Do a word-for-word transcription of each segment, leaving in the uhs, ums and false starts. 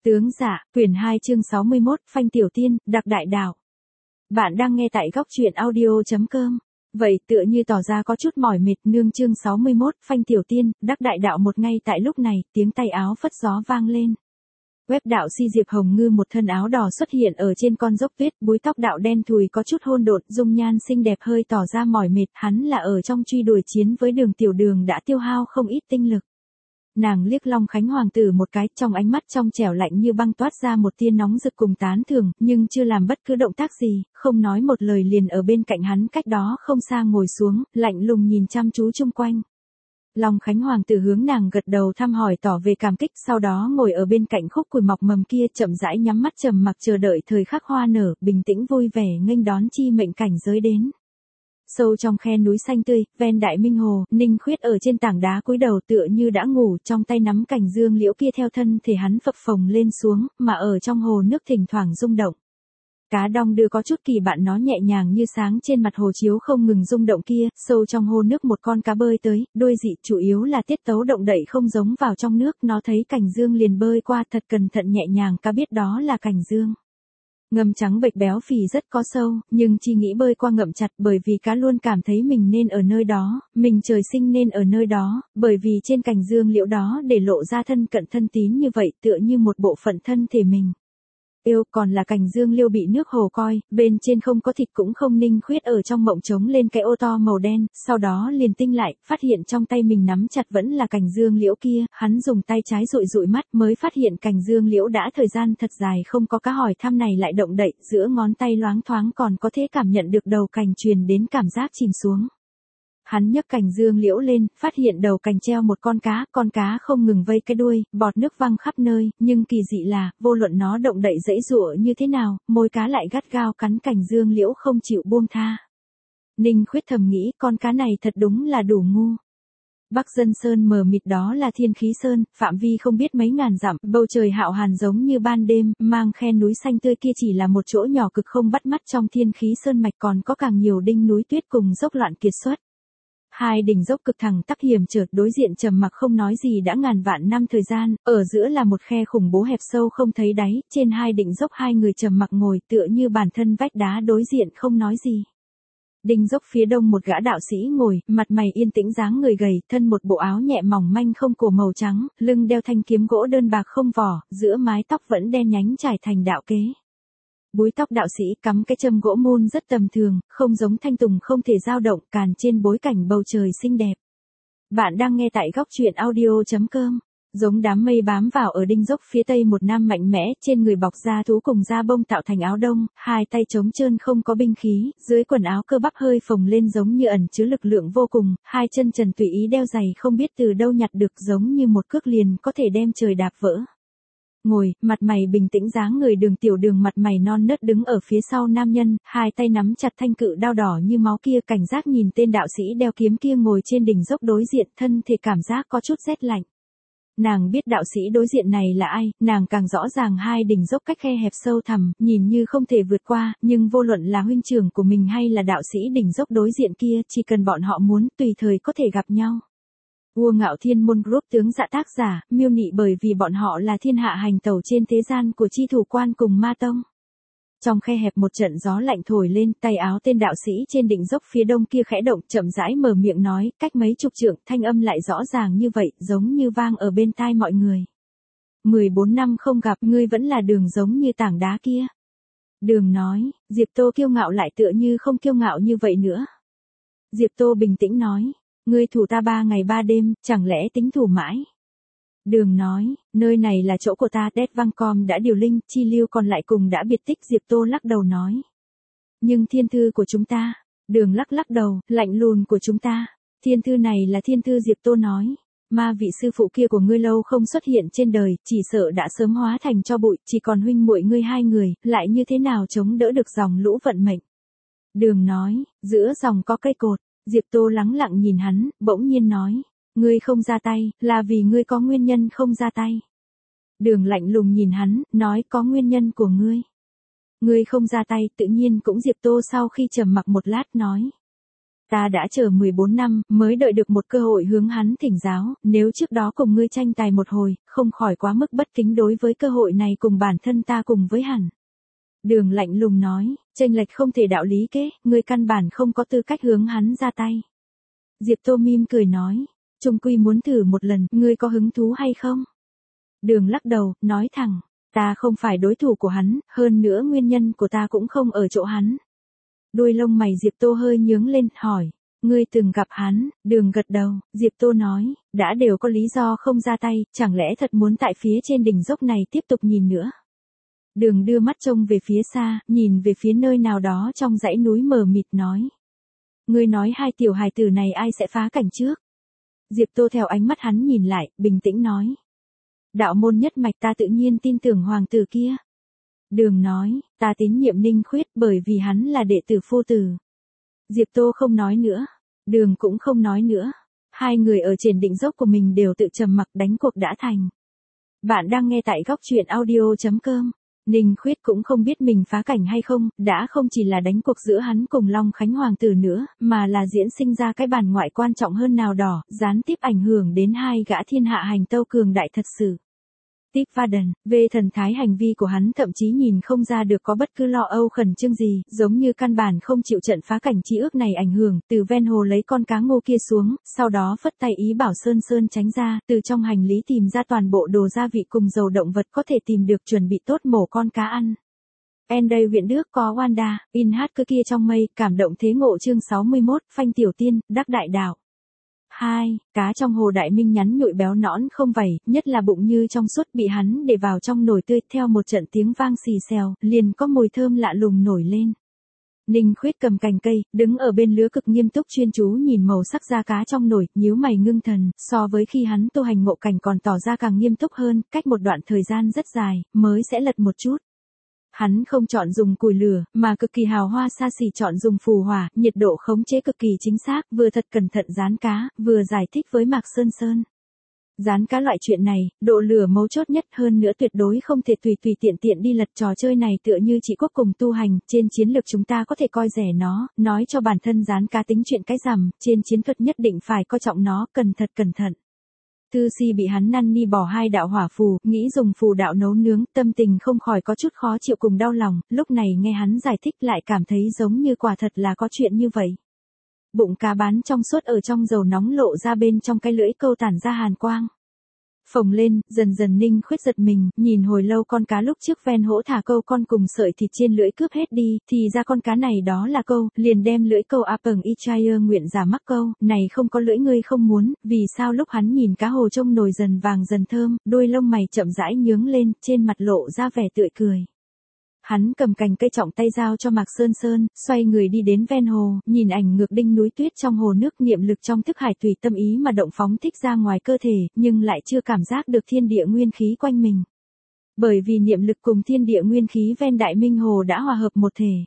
Tướng Dạ, quyển hai chương sáu mươi mốt, Phanh Tiểu Tiên, Đặc Đại Đạo. Bạn đang nghe tại góc truyện audio.com. Vậy tựa như tỏ ra có chút mỏi mệt, nương chương sáu mươi mốt, Phanh Tiểu Tiên, Đắc Đại Đạo. Một ngay tại lúc này, tiếng tay áo phất gió vang lên. Web đạo si Diệp Hồng Ngư một thân áo đỏ xuất hiện ở trên con dốc tuyết, búi tóc đạo đen thùi có chút hôn độn, dung nhan xinh đẹp hơi tỏ ra mỏi mệt, hắn là ở trong truy đuổi chiến với Đường Tiểu Đường đã tiêu hao không ít tinh lực. Nàng liếc Long Khánh Hoàng tử một cái, trong ánh mắt trong trẻo lạnh như băng toát ra một tia nóng rực cùng tán thưởng, nhưng chưa làm bất cứ động tác gì, không nói một lời liền ở bên cạnh hắn cách đó không xa ngồi xuống, lạnh lùng nhìn chăm chú chung quanh. Long Khánh Hoàng tử hướng nàng gật đầu thăm hỏi tỏ về cảm kích, sau đó ngồi ở bên cạnh khúc củi mọc mầm kia chậm rãi nhắm mắt trầm mặc chờ đợi thời khắc hoa nở, bình tĩnh vui vẻ nghênh đón chi mệnh cảnh giới đến. Sâu trong khe núi xanh tươi, ven Đại Minh Hồ, Ninh Khuyết ở trên tảng đá cúi đầu tựa như đã ngủ, trong tay nắm cành dương liễu kia theo thân thể hắn phập phồng lên xuống, mà ở trong hồ nước thỉnh thoảng rung động. Cá đong đưa có chút kỳ bạn nó nhẹ nhàng như sáng trên mặt hồ chiếu không ngừng rung động kia, sâu trong hồ nước một con cá bơi tới, đuôi dị chủ yếu là tiết tấu động đậy không giống vào trong nước, nó thấy cành dương liền bơi qua thật cẩn thận nhẹ nhàng, cá biết đó là cành dương. Ngầm trắng bệch béo phì rất có sâu, nhưng chỉ nghĩ bơi qua ngậm chặt bởi vì cá luôn cảm thấy mình nên ở nơi đó, mình trời sinh nên ở nơi đó, bởi vì trên cành dương liễu đó để lộ ra thân cận thân tín như vậy tựa như một bộ phận thân thể mình. Yêu còn là cành dương liễu bị nước hồ coi, bên trên không có thịt cũng không. Ninh Khuyết ở trong mộng trống lên cái ô to màu đen, sau đó liền tinh lại, phát hiện trong tay mình nắm chặt vẫn là cành dương liễu kia, hắn dùng tay trái dụi dụi mắt mới phát hiện cành dương liễu đã thời gian thật dài không có cá hỏi thăm này lại động đậy, giữa ngón tay loáng thoáng còn có thể cảm nhận được đầu cành truyền đến cảm giác chìm xuống. Hắn nhấc cành dương liễu lên, phát hiện đầu cành treo một con cá, con cá không ngừng vây cái đuôi, bọt nước văng khắp nơi, nhưng kỳ dị là, vô luận nó động đậy giãy giụa như thế nào, môi cá lại gắt gao cắn cành dương liễu không chịu buông tha. Ninh Khuyết thầm nghĩ, con cá này thật đúng là đủ ngu. Bắc Dân Sơn mờ mịt đó là Thiên Khí Sơn, phạm vi không biết mấy ngàn dặm, bầu trời hạo hàn giống như ban đêm, mang khe núi xanh tươi kia chỉ là một chỗ nhỏ cực không bắt mắt trong Thiên Khí Sơn mạch, còn có càng nhiều đinh núi tuyết cùng dốc loạn kiệt xuất. Hai đỉnh dốc cực thẳng tắp hiểm trở, đối diện trầm mặc không nói gì đã ngàn vạn năm thời gian, ở giữa là một khe khủng bố hẹp sâu không thấy đáy, trên hai đỉnh dốc hai người trầm mặc ngồi tựa như bản thân vách đá đối diện không nói gì. Đỉnh dốc phía đông một gã đạo sĩ ngồi, mặt mày yên tĩnh dáng người gầy, thân một bộ áo nhẹ mỏng manh không cổ màu trắng, lưng đeo thanh kiếm gỗ đơn bạc không vỏ, giữa mái tóc vẫn đen nhánh trải thành đạo kế. Búi tóc đạo sĩ cắm cái châm gỗ môn rất tầm thường, không giống thanh tùng không thể dao động, càn trên bối cảnh bầu trời xinh đẹp. Bạn đang nghe tại góc truyện audio.com. Giống đám mây bám vào ở đinh dốc phía tây một nam mạnh mẽ, trên người bọc da thú cùng da bông tạo thành áo đông, hai tay trống trơn không có binh khí, dưới quần áo cơ bắp hơi phồng lên giống như ẩn chứa lực lượng vô cùng, hai chân trần tùy ý đeo giày không biết từ đâu nhặt được giống như một cước liền có thể đem trời đạp vỡ. Ngồi, mặt mày bình tĩnh dáng người Đường Tiểu Đường mặt mày non nớt đứng ở phía sau nam nhân, hai tay nắm chặt thanh cự đao đỏ như máu kia, cảnh giác nhìn tên đạo sĩ đeo kiếm kia ngồi trên đỉnh dốc đối diện, thân thể cảm giác có chút rét lạnh. Nàng biết đạo sĩ đối diện này là ai, nàng càng rõ ràng hai đỉnh dốc cách khe hẹp sâu thẳm, nhìn như không thể vượt qua, nhưng vô luận là huynh trưởng của mình hay là đạo sĩ đỉnh dốc đối diện kia, chỉ cần bọn họ muốn, tùy thời có thể gặp nhau. Vua Ngạo Thiên Môn Group tướng Dạ tác giả, miêu nị bởi vì bọn họ là thiên hạ hành tẩu trên thế gian của chi thủ quan cùng ma tông. Trong khe hẹp một trận gió lạnh thổi lên, tay áo tên đạo sĩ trên đỉnh dốc phía đông kia khẽ động, chậm rãi mở miệng nói, cách mấy chục trượng, thanh âm lại rõ ràng như vậy, giống như vang ở bên tai mọi người. mười bốn năm không gặp, ngươi vẫn là Đường giống như tảng đá kia. Đường nói, Diệp Tô kiêu ngạo lại tựa như không kiêu ngạo như vậy nữa. Diệp Tô bình tĩnh nói, ngươi thủ ta ba ngày ba đêm, chẳng lẽ tính thủ mãi? Đường nói, nơi này là chỗ của ta, Đét Vang Com đã điều linh, chi lưu còn lại cùng đã biệt tích. Diệp Tô lắc đầu nói. Nhưng thiên thư của chúng ta, Đường lắc lắc đầu, lạnh lùn của chúng ta, thiên thư này là thiên thư. Diệp Tô nói, ma vị sư phụ kia của ngươi lâu không xuất hiện trên đời, chỉ sợ đã sớm hóa thành tro bụi, chỉ còn huynh muội ngươi hai người, lại như thế nào chống đỡ được dòng lũ vận mệnh? Đường nói, giữa dòng có cây cột. Diệp Tô lắng lặng nhìn hắn, bỗng nhiên nói, ngươi không ra tay, là vì ngươi có nguyên nhân không ra tay. Đường lạnh lùng nhìn hắn, nói có nguyên nhân của ngươi. Ngươi không ra tay, tự nhiên cũng. Diệp Tô sau khi trầm mặc một lát nói, Ta đã chờ mười bốn năm, mới đợi được một cơ hội hướng hắn thỉnh giáo, nếu trước đó cùng ngươi tranh tài một hồi, không khỏi quá mức bất kính đối với cơ hội này cùng bản thân ta cùng với hắn. Đường lạnh lùng nói, chênh lệch không thể đạo lý kế, ngươi căn bản không có tư cách hướng hắn ra tay. Diệp Tô mỉm cười nói, chung quy muốn thử một lần, ngươi có hứng thú hay không? Đường lắc đầu, nói thẳng, ta không phải đối thủ của hắn, hơn nữa nguyên nhân của ta cũng không ở chỗ hắn. Đuôi lông mày Diệp Tô hơi nhướng lên, hỏi, ngươi từng gặp hắn? Đường gật đầu, Diệp Tô nói, đã đều có lý do không ra tay, chẳng lẽ thật muốn tại phía trên đỉnh dốc này tiếp tục nhìn nữa? Đường đưa mắt trông về phía xa, nhìn về phía nơi nào đó trong dãy núi mờ mịt nói. Ngươi nói hai tiểu hài tử này ai sẽ phá cảnh trước? Diệp Tô theo ánh mắt hắn nhìn lại, bình tĩnh nói. Đạo môn nhất mạch ta tự nhiên tin tưởng hoàng tử kia. Đường nói, ta tín nhiệm Ninh Khuyết bởi vì hắn là đệ tử phu tử. Diệp Tô không nói nữa. Đường cũng không nói nữa. Hai người ở trên đỉnh dốc của mình đều tự trầm mặc, đánh cuộc đã thành. Bạn đang nghe tại góc truyện audio chấm com. Ninh Khuyết cũng không biết mình phá cảnh hay không, đã không chỉ là đánh cuộc giữa hắn cùng Long Khánh Hoàng tử nữa, mà là diễn sinh ra cái bàn ngoại quan trọng hơn nào đỏ, gián tiếp ảnh hưởng đến hai gã thiên hạ hành tâu cường đại thật sự. Tiếp Vaden, về thần thái hành vi của hắn thậm chí nhìn không ra được có bất cứ lo âu khẩn trương gì, giống như căn bản không chịu trận phá cảnh chi ước này ảnh hưởng, từ ven hồ lấy con cá ngô kia xuống, sau đó phất tay ý bảo Sơn Sơn tránh ra, từ trong hành lý tìm ra toàn bộ đồ gia vị cùng dầu động vật có thể tìm được chuẩn bị tốt mổ con cá ăn. Enday viện nước có Wanda, in hát cơ kia trong mây, cảm động thế ngộ chương sáu mươi mốt, phanh tiểu tiên, đắc đại đạo. hai. Cá trong hồ đại minh nhắn nhụi béo nõn không vảy, nhất là bụng như trong suốt bị hắn để vào trong nồi tươi, theo một trận tiếng vang xì xèo, liền có mùi thơm lạ lùng nổi lên. Ninh Khuyết cầm cành cây, đứng ở bên lứa cực nghiêm túc chuyên chú nhìn màu sắc da cá trong nồi, nhíu mày ngưng thần, so với khi hắn tu hành ngộ cảnh còn tỏ ra càng nghiêm túc hơn, cách một đoạn thời gian rất dài, mới sẽ lật một chút. Hắn không chọn dùng củi lửa, mà cực kỳ hào hoa xa xỉ chọn dùng phù hỏa, nhiệt độ khống chế cực kỳ chính xác, vừa thật cẩn thận rán cá, vừa giải thích với Mạc Sơn Sơn. Rán cá loại chuyện này, độ lửa mấu chốt nhất, hơn nữa tuyệt đối không thể tùy tùy tiện tiện đi lật. Trò chơi này tựa như chỉ quốc cùng tu hành, trên chiến lược chúng ta có thể coi rẻ nó, nói cho bản thân rán cá tính chuyện cái rằm, trên chiến thuật nhất định phải coi trọng nó, cẩn thận cẩn thận. Tư Si bị hắn năn ni bỏ hai đạo hỏa phù, nghĩ dùng phù đạo nấu nướng, tâm tình không khỏi có chút khó chịu cùng đau lòng, lúc này nghe hắn giải thích lại cảm thấy giống như quả thật là có chuyện như vậy. Bụng cá bán trong suốt ở trong dầu nóng lộ ra bên trong cái lưỡi câu tản ra hàn quang. Phồng lên, dần dần Ninh Khuyết giật mình, nhìn hồi lâu con cá lúc trước ven hỗ thả câu con cùng sợi thịt trên lưỡi cướp hết đi, thì ra con cá này đó là câu, liền đem lưỡi câu Apeng Ichaya nguyện giả mắc câu, này không có lưỡi ngươi không muốn, vì sao lúc hắn nhìn cá hồ trông nồi dần vàng dần thơm, đuôi lông mày chậm rãi nhướng lên, trên mặt lộ ra vẻ tươi cười. Hắn cầm cành cây trọng tay giao cho Mạc Sơn Sơn, xoay người đi đến ven hồ, nhìn ảnh ngược đinh núi tuyết trong hồ nước, niệm lực trong thức hải tùy tâm ý mà động phóng thích ra ngoài cơ thể, nhưng lại chưa cảm giác được thiên địa nguyên khí quanh mình. Bởi vì niệm lực cùng thiên địa nguyên khí ven đại minh hồ đã hòa hợp một thể.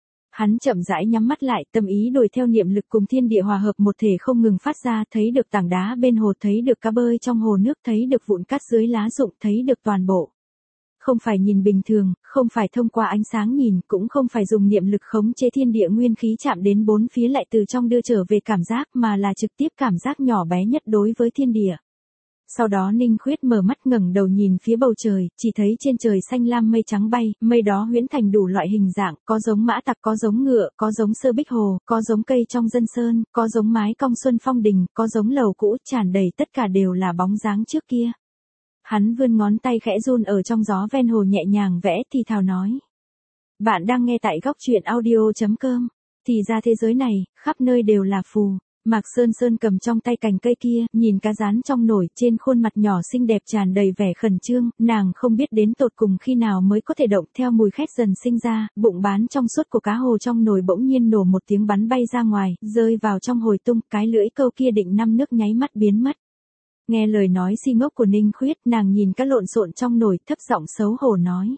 Hắn chậm rãi nhắm mắt lại, tâm ý đổi theo niệm lực cùng thiên địa hòa hợp một thể không ngừng phát ra, thấy được tảng đá bên hồ, thấy được cá bơi trong hồ nước, thấy được vụn cát dưới lá rụng, thấy được toàn bộ. Không phải nhìn bình thường, không phải thông qua ánh sáng nhìn, cũng không phải dùng niệm lực khống chế thiên địa nguyên khí chạm đến bốn phía lại từ trong đưa trở về cảm giác, mà là trực tiếp cảm giác nhỏ bé nhất đối với thiên địa. Sau đó Ninh Khuyết mở mắt ngẩng đầu nhìn phía bầu trời, chỉ thấy trên trời xanh lam mây trắng bay, mây đó huyễn thành đủ loại hình dạng, có giống mã tặc, có giống ngựa, có giống sơ bích hồ, có giống cây trong dân sơn, có giống mái cong xuân phong đình, có giống lầu cũ, tràn đầy tất cả đều là bóng dáng trước kia. Hắn vươn ngón tay khẽ run ở trong gió ven hồ nhẹ nhàng vẽ thì thào nói. Bạn đang nghe tại góc truyện audio chấm com. Thì ra thế giới này, khắp nơi đều là phù. Mạc Sơn Sơn cầm trong tay cành cây kia, nhìn cá rán trong nồi, trên khuôn mặt nhỏ xinh đẹp tràn đầy vẻ khẩn trương, nàng không biết đến tột cùng khi nào mới có thể động, theo mùi khét dần sinh ra, bụng bán trong suốt của cá hồ trong nồi bỗng nhiên nổ một tiếng bắn bay ra ngoài, rơi vào trong hồi tung, cái lưỡi câu kia định năm nước nháy mắt biến mất. Nghe lời nói si ngốc của Ninh Khuyết, nàng nhìn cá lộn xộn trong nồi, thấp giọng xấu hổ nói.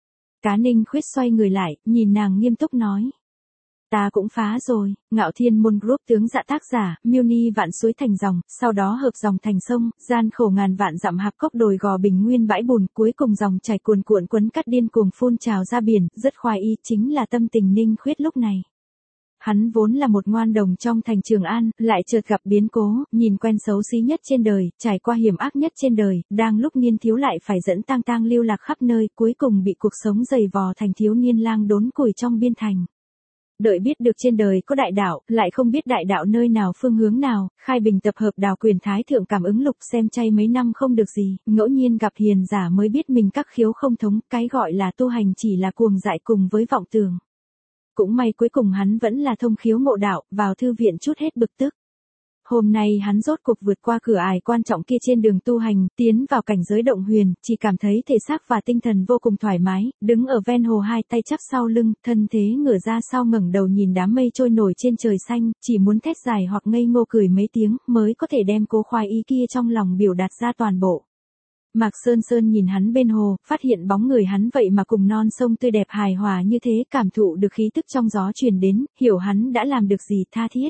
Cá Ninh Khuyết xoay người lại, nhìn nàng nghiêm túc nói. Ta cũng phá rồi. Ngạo Thiên Môn Group tướng dạ tác giả, miêu ni vạn suối thành dòng, sau đó hợp dòng thành sông, gian khổ ngàn vạn dặm hạp cốc đồi gò bình nguyên bãi bùn, cuối cùng dòng chảy cuồn cuộn quấn cắt điên cuồng phun trào ra biển, rất khoái ý, chính là tâm tình Ninh Khuyết lúc này. hắn vốn là một ngoan đồng trong thành Trường An, lại chợt gặp biến cố, nhìn quen xấu xí nhất trên đời, trải qua hiểm ác nhất trên đời, đang lúc niên thiếu lại phải dẫn tang tang lưu lạc khắp nơi, cuối cùng bị cuộc sống dày vò thành thiếu niên lang đốn củi trong biên thành. Đợi biết được trên đời có đại đạo, lại không biết đại đạo nơi nào phương hướng nào, khai bình tập hợp đào quyền thái thượng cảm ứng lục xem chay mấy năm không được gì, ngẫu nhiên gặp hiền giả mới biết mình các khiếu không thống, cái gọi là tu hành chỉ là cuồng dại cùng với vọng tưởng. Cũng may cuối cùng hắn vẫn là thông khiếu ngộ đạo, vào thư viện chút hết bực tức. Hôm nay hắn rốt cuộc vượt qua cửa ải quan trọng kia trên đường tu hành, tiến vào cảnh giới động huyền, chỉ cảm thấy thể xác và tinh thần vô cùng thoải mái, đứng ở ven hồ hai tay chắp sau lưng, thân thế ngửa ra sau ngẩng đầu nhìn đám mây trôi nổi trên trời xanh, chỉ muốn thét dài hoặc ngây ngô cười mấy tiếng, mới có thể đem cố khoái ý kia trong lòng biểu đạt ra toàn bộ. Mạc Sơn Sơn nhìn hắn bên hồ, phát hiện bóng người hắn vậy mà cùng non sông tươi đẹp hài hòa như thế, cảm thụ được khí tức trong gió truyền đến, hiểu hắn đã làm được gì tha thiết.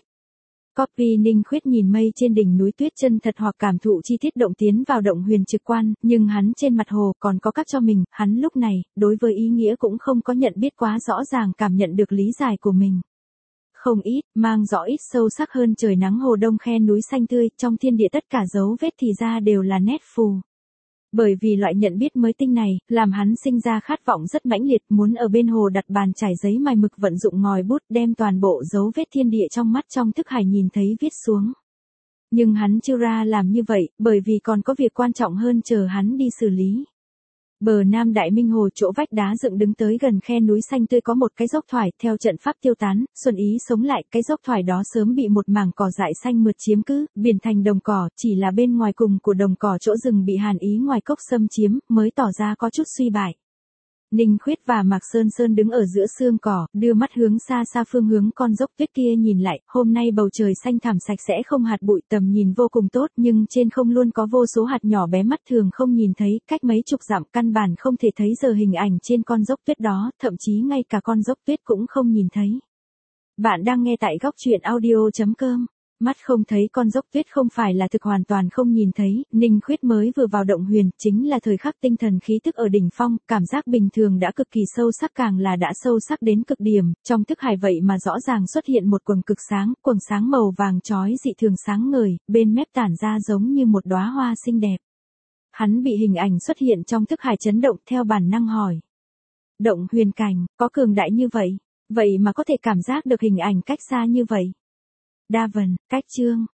Copy Ninh Khuyết nhìn mây trên đỉnh núi tuyết chân thật hoặc cảm thụ chi tiết động tiến vào động huyền trực quan, nhưng hắn trên mặt hồ còn có các cho mình, hắn lúc này, đối với ý nghĩa cũng không có nhận biết quá rõ ràng cảm nhận được lý giải của mình. Không ít, mang rõ ít sâu sắc hơn trời nắng hồ đông khe núi xanh tươi, trong thiên địa tất cả dấu vết thì ra đều là nét phù. Bởi vì loại nhận biết mới tinh này, làm hắn sinh ra khát vọng rất mãnh liệt, muốn ở bên hồ đặt bàn trải giấy mài mực vận dụng ngòi bút đem toàn bộ dấu vết thiên địa trong mắt trong thức hải nhìn thấy viết xuống. Nhưng hắn chưa ra làm như vậy, bởi vì còn có việc quan trọng hơn chờ hắn đi xử lý. Bờ Nam Đại Minh Hồ chỗ vách đá dựng đứng tới gần khe núi xanh tươi có một cái dốc thoải, theo trận pháp tiêu tán, Xuân Ý sống lại, cái dốc thoải đó sớm bị một mảng cỏ dại xanh mượt chiếm cứ, biển thành đồng cỏ, chỉ là bên ngoài cùng của đồng cỏ chỗ rừng bị Hàn Ý ngoài cốc xâm chiếm, mới tỏ ra có chút suy bại. Ninh Khuyết và Mạc Sơn Sơn đứng ở giữa xương cỏ, đưa mắt hướng xa xa phương hướng con dốc tuyết kia nhìn lại, hôm nay bầu trời xanh thẳm sạch sẽ không hạt bụi, tầm nhìn vô cùng tốt, nhưng trên không luôn có vô số hạt nhỏ bé mắt thường không nhìn thấy, cách mấy chục dặm căn bản không thể thấy giờ hình ảnh trên con dốc tuyết đó, thậm chí ngay cả con dốc tuyết cũng không nhìn thấy. Bạn đang nghe tại góc truyện audio chấm com. Mắt không thấy con dốc tuyết không phải là thực hoàn toàn không nhìn thấy, Ninh Khuyết mới vừa vào động huyền, chính là thời khắc tinh thần khí tức ở đỉnh phong, cảm giác bình thường đã cực kỳ sâu sắc càng là đã sâu sắc đến cực điểm, trong thức hải vậy mà rõ ràng xuất hiện một quầng cực sáng, quầng sáng màu vàng chói dị thường sáng ngời, bên mép tản ra giống như một đóa hoa xinh đẹp. Hắn bị hình ảnh xuất hiện trong thức hải chấn động theo bản năng hỏi. Động huyền cảnh, có cường đại như vậy, vậy mà có thể cảm giác được hình ảnh cách xa như vậy. Đa Vần, cách chương,